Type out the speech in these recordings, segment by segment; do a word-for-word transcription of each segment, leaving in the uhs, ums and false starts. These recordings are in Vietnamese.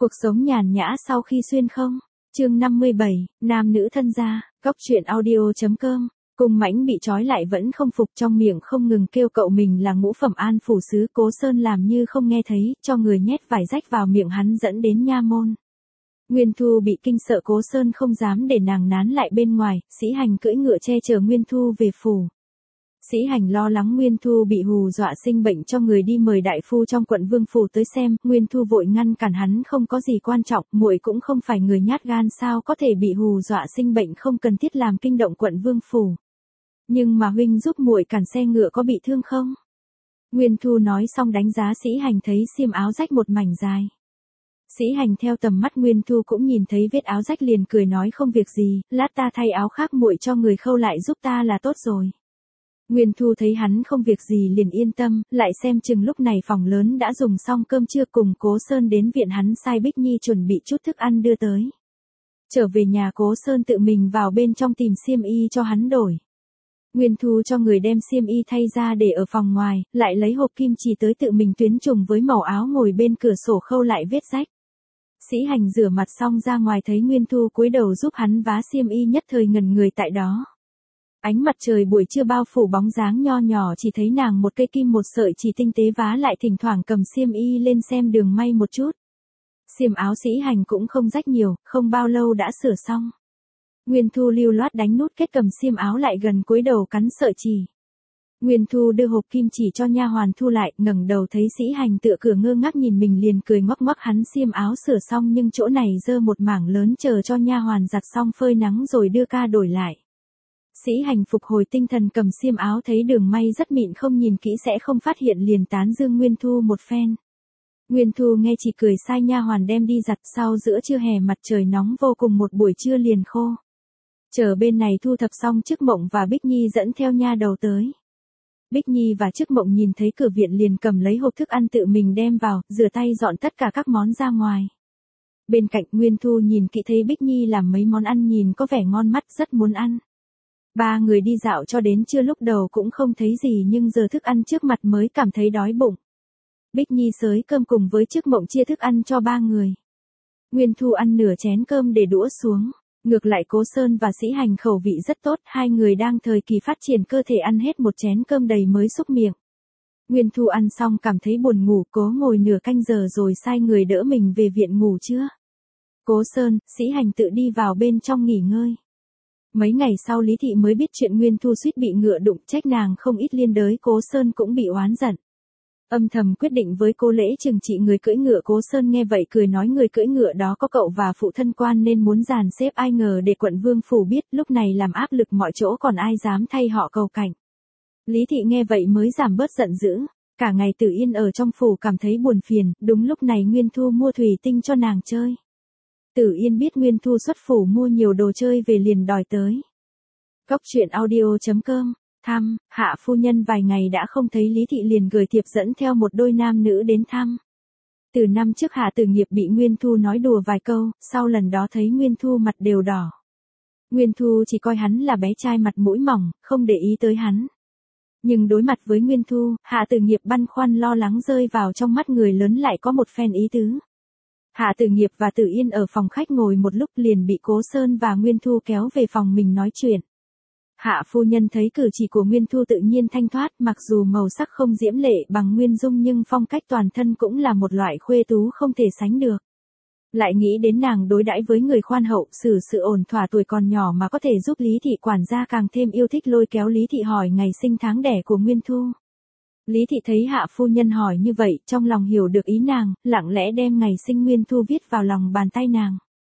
Cuộc sống nhàn nhã sau khi xuyên không? Chương năm mươi bảy, nam nữ thân gia, góc truyện audio.com. Cung Mãnh bị trói lại vẫn không phục, trong miệng không ngừng kêu cậu mình là ngũ phẩm an phủ sứ. Cố Sơn làm như không nghe thấy, cho người nhét vải rách vào miệng hắn dẫn đến nha môn. Nguyên Thu bị kinh sợ, Cố Sơn không dám để nàng nán lại bên ngoài, Sĩ Hành cưỡi ngựa che chở Nguyên Thu về phủ. Sĩ Hành lo lắng Nguyên Thu bị hù dọa sinh bệnh, cho người đi mời đại phu trong quận Vương phủ tới xem. Nguyên Thu vội ngăn cản hắn, không có gì quan trọng, muội cũng không phải người nhát gan, sao có thể bị hù dọa sinh bệnh, không cần thiết làm kinh động quận Vương phủ. Nhưng mà huynh giúp muội cản xe ngựa có bị thương không? Nguyên Thu nói xong đánh giá Sĩ Hành, thấy xiêm áo rách một mảnh dài. Sĩ Hành theo tầm mắt Nguyên Thu cũng nhìn thấy vết áo rách, liền cười nói không việc gì, lát ta thay áo khác, muội cho người khâu lại giúp ta là tốt rồi. Nguyên Thu thấy hắn không việc gì liền yên tâm, lại xem chừng lúc này phòng lớn đã dùng xong cơm trưa, cùng Cố Sơn đến viện hắn sai Bích Nhi chuẩn bị chút thức ăn đưa tới. Trở về nhà, Cố Sơn tự mình vào bên trong tìm xiêm y cho hắn đổi. Nguyên Thu cho người đem xiêm y thay ra để ở phòng ngoài, lại lấy hộp kim chỉ tới tự mình tuyến trùng với màu áo, ngồi bên cửa sổ khâu lại vết rách. Sĩ Hành rửa mặt xong ra ngoài thấy Nguyên Thu cúi đầu giúp hắn vá xiêm y, nhất thời ngẩn người tại đó. Ánh mặt trời buổi trưa bao phủ bóng dáng nho nhỏ, chỉ thấy nàng một cây kim một sợi chỉ tinh tế vá lại, thỉnh thoảng cầm xiêm y lên xem đường may một chút. Xiêm áo Sĩ Hành cũng không rách nhiều, không bao lâu đã sửa xong. Nguyên Thu lưu loát đánh nút kết, cầm xiêm áo lại gần cúi đầu cắn sợi chỉ. Nguyên Thu đưa hộp kim chỉ cho nha hoàn thu lại, ngẩng đầu thấy Sĩ Hành tựa cửa ngơ ngác nhìn mình, liền cười ngoắc ngoắc. Hắn xiêm áo sửa xong nhưng chỗ này dơ một mảng lớn, chờ cho nha hoàn giặt xong phơi nắng rồi đưa ca đổi lại. Sĩ Hành phục hồi tinh thần, cầm xiêm áo thấy đường may rất mịn, không nhìn kỹ sẽ không phát hiện, liền tán dương Nguyên Thu một phen. Nguyên Thu nghe chỉ cười sai nha hoàn đem đi giặt, sau giữa trưa hè mặt trời nóng vô cùng, một buổi trưa liền khô. Chờ bên này thu thập xong, Trức Mộng và Bích Nhi dẫn theo nha đầu tới. Bích Nhi và Trức Mộng nhìn thấy cửa viện liền cầm lấy hộp thức ăn tự mình đem vào, rửa tay dọn tất cả các món ra ngoài. Bên cạnh Nguyên Thu nhìn kỹ thấy Bích Nhi làm mấy món ăn nhìn có vẻ ngon mắt, rất muốn ăn. Ba người đi dạo cho đến trưa, lúc đầu cũng không thấy gì, nhưng giờ thức ăn trước mặt mới cảm thấy đói bụng. Bích Nhi xới cơm cùng với Trức Mộng chia thức ăn cho ba người. Nguyên Thu ăn nửa chén cơm để đũa xuống. Ngược lại Cố Sơn và Sĩ Hành khẩu vị rất tốt, hai người đang thời kỳ phát triển cơ thể, ăn hết một chén cơm đầy mới xúc miệng. Nguyên Thu ăn xong cảm thấy buồn ngủ, cố ngồi nửa canh giờ rồi sai người đỡ mình về viện ngủ trưa. Cố Sơn, Sĩ Hành tự đi vào bên trong nghỉ ngơi. Mấy ngày sau Lý Thị mới biết chuyện Nguyên Thu suýt bị ngựa đụng, trách nàng không ít liên đới, Cố Sơn cũng bị oán giận. Âm thầm quyết định với Cố Lễ trừng trị người cưỡi ngựa. Cố Sơn nghe vậy cười nói người cưỡi ngựa đó có cậu và phụ thân quan nên muốn dàn xếp, ai ngờ để quận Vương phủ biết, lúc này làm áp lực mọi chỗ, còn ai dám thay họ cầu cạnh. Lý Thị nghe vậy mới giảm bớt giận dữ. Cả ngày Tử Yên ở trong phủ cảm thấy buồn phiền, đúng lúc này Nguyên Thu mua thủy tinh cho nàng chơi. Tử Yên biết Nguyên Thu xuất phủ mua nhiều đồ chơi về liền đòi tới. Góc truyện audio.com. Thăm, Hạ phu nhân vài ngày đã không thấy Lý Thị liền gửi thiệp dẫn theo một đôi nam nữ đến thăm. Từ năm trước Hạ Tử Nghiệp bị Nguyên Thu nói đùa vài câu, sau lần đó thấy Nguyên Thu mặt đều đỏ. Nguyên Thu chỉ coi hắn là bé trai mặt mũi mỏng, không để ý tới hắn. Nhưng đối mặt với Nguyên Thu, Hạ Tử Nghiệp băn khoăn lo lắng, rơi vào trong mắt người lớn lại có một phen ý tứ. Hạ Tử Nghiệp và Tử Yên ở phòng khách ngồi một lúc liền bị Cố Sơn và Nguyên Thu kéo về phòng mình nói chuyện. Hạ phu nhân thấy cử chỉ của Nguyên Thu tự nhiên thanh thoát, mặc dù màu sắc không diễm lệ bằng Nguyên Dung nhưng phong cách toàn thân cũng là một loại khuê tú không thể sánh được. Lại nghĩ đến nàng đối đãi với người khoan hậu, xử sự ổn thỏa, tuổi còn nhỏ mà có thể giúp Lý Thị quản gia, càng thêm yêu thích, lôi kéo Lý Thị hỏi ngày sinh tháng đẻ của Nguyên Thu. Lý Thị thấy Hạ phu nhân hỏi như vậy, trong lòng hiểu được ý nàng, lặng lẽ đem ngày sinh Nguyên Thu viết vào lòng bàn tay nàng.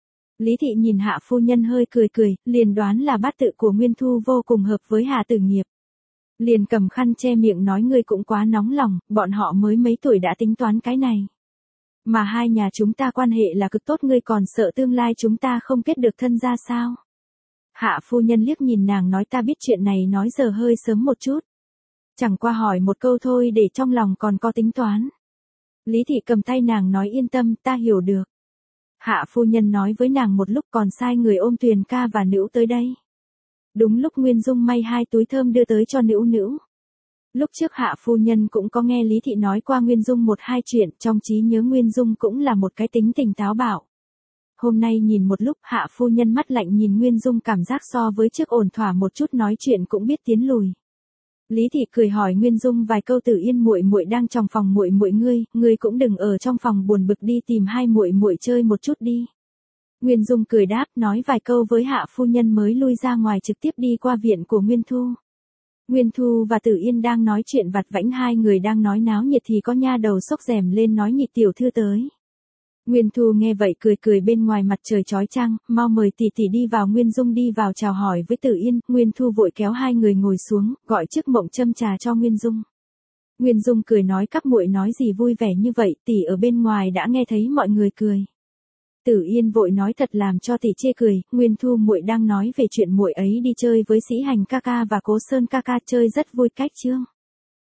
Lý Thị nhìn Hạ phu nhân hơi cười cười, liền đoán là bát tự của Nguyên Thu vô cùng hợp với Hạ Tử Nghiệp. Liền cầm khăn che miệng nói ngươi cũng quá nóng lòng, bọn họ mới mấy tuổi đã tính toán cái này. Mà hai nhà chúng ta quan hệ là cực tốt, ngươi còn sợ tương lai chúng ta không kết được thân ra sao? Hạ phu nhân liếc nhìn nàng nói ta biết chuyện này nói giờ hơi sớm một chút. Chẳng qua hỏi một câu thôi để trong lòng còn có tính toán. Lý Thị cầm tay nàng nói yên tâm, ta hiểu được. Hạ phu nhân nói với nàng một lúc còn sai người ôm Tuyền ca và Nữu tới đây. Đúng lúc Nguyên Dung may hai túi thơm đưa tới cho Nữu Nữu. Lúc trước Hạ phu nhân cũng có nghe Lý Thị nói qua Nguyên Dung một hai chuyện, trong trí nhớ Nguyên Dung cũng là một cái tính tình táo bạo. Hôm nay nhìn một lúc Hạ phu nhân mắt lạnh nhìn Nguyên Dung, cảm giác so với trước ổn thỏa một chút, nói chuyện cũng biết tiến lùi. Lý Thị cười hỏi Nguyên Dung vài câu, Tử Yên muội muội đang trong phòng muội muội ngươi, ngươi cũng đừng ở trong phòng buồn bực, đi tìm hai muội muội chơi một chút đi. Nguyên Dung cười đáp, nói vài câu với Hạ phu nhân mới lui ra ngoài, trực tiếp đi qua viện của Nguyên Thu. Nguyên Thu và Tử Yên đang nói chuyện vặt vãnh, hai người đang nói náo nhiệt thì có nha đầu xốc rèm lên nói Nhị tiểu thư tới. Nguyên Thu nghe vậy cười cười, bên ngoài mặt trời chói chang, mau mời tỷ tỷ đi vào. Nguyên Dung đi vào chào hỏi với Tử Yên, Nguyên Thu vội kéo hai người ngồi xuống, gọi trước Mộng châm trà cho Nguyên Dung. Nguyên Dung cười nói, các muội nói gì vui vẻ như vậy, tỷ ở bên ngoài đã nghe thấy mọi người cười. Tử Yên vội nói, thật làm cho tỷ chê cười, Nguyên Thu muội đang nói về chuyện muội ấy đi chơi với Sĩ Hành ca ca và Cố Sơn ca ca, chơi rất vui cách chương.